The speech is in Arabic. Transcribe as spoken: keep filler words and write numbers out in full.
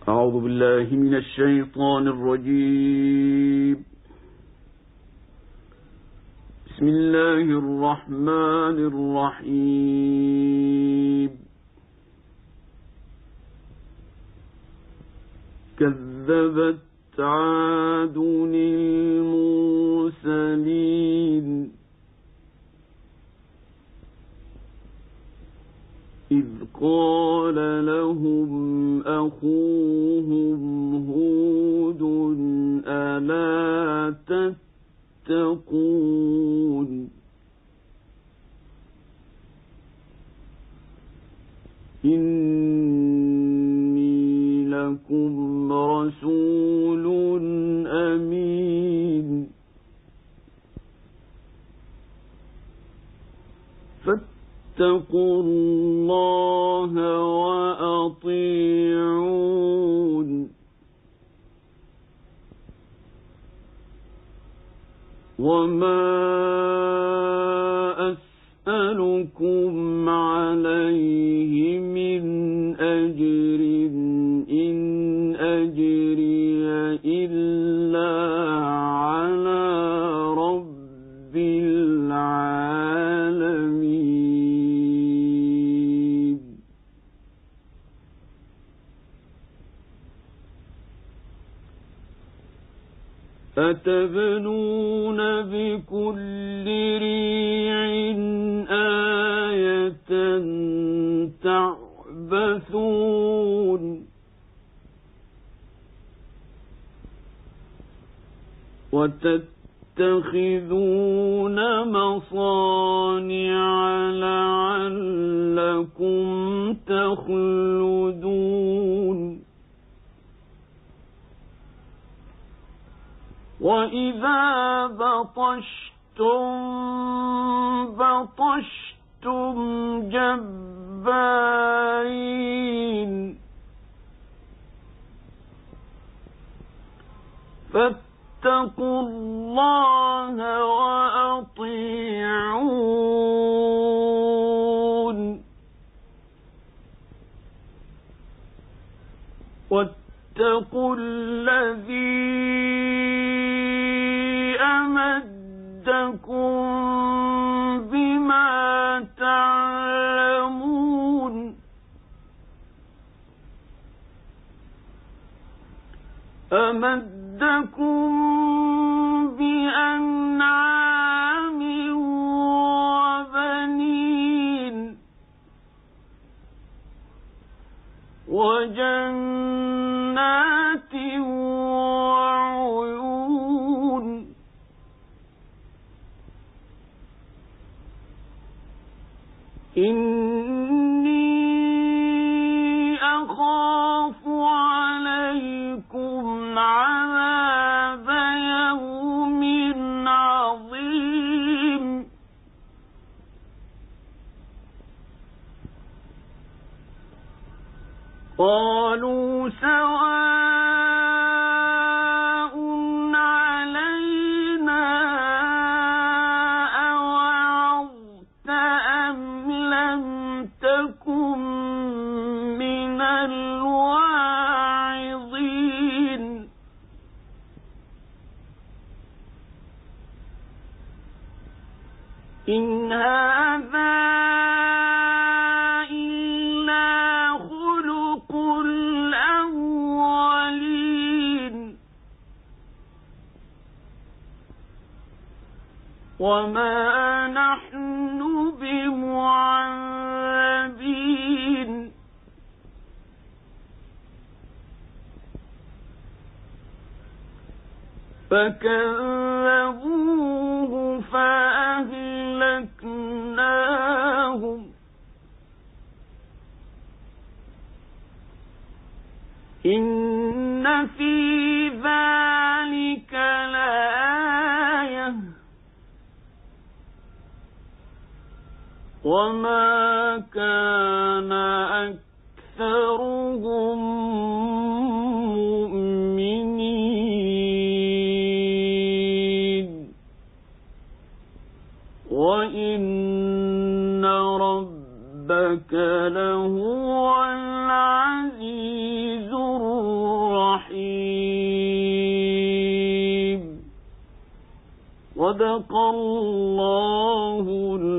أعوذ بالله من الشيطان الرجيم. بسم الله الرحمن الرحيم. كذبت عاد المرسلين إذ قال لهم أخوهم هود ألا تتقون إني لكم رسول أمين فاتقوا الله وأطيعون وما أسألكم عليه من أجر إن أجري إلا على رب العالمين. أتبنون بكل ريع آية تعبثون وتتخذون مصانع لعلكم تخلدون وإذا بطشتم بطشتم جبارين فاتقوا الله وأطيعون واتقوا الذي أمدكم بما تعلمون أمدكم بأنعام وبنين وجنات وعيون إني أخاف عليكم عذاب يوم عظيم قالوا سواء علينا أوعظت أم لم تكن من الواعظين إن هذا وما نحن بمعذبين فكذبوه فأهلكناهم إن في ذلك لآية وما كان أكثرهم مؤمنين وإن ربك لهو العزيز الرحيم صدق الله